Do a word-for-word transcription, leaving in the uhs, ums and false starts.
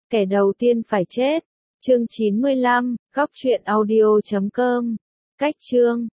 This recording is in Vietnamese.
Kẻ đầu tiên phải chết. Chương chín mươi lăm, góc truyện audio chấm com. Cách chương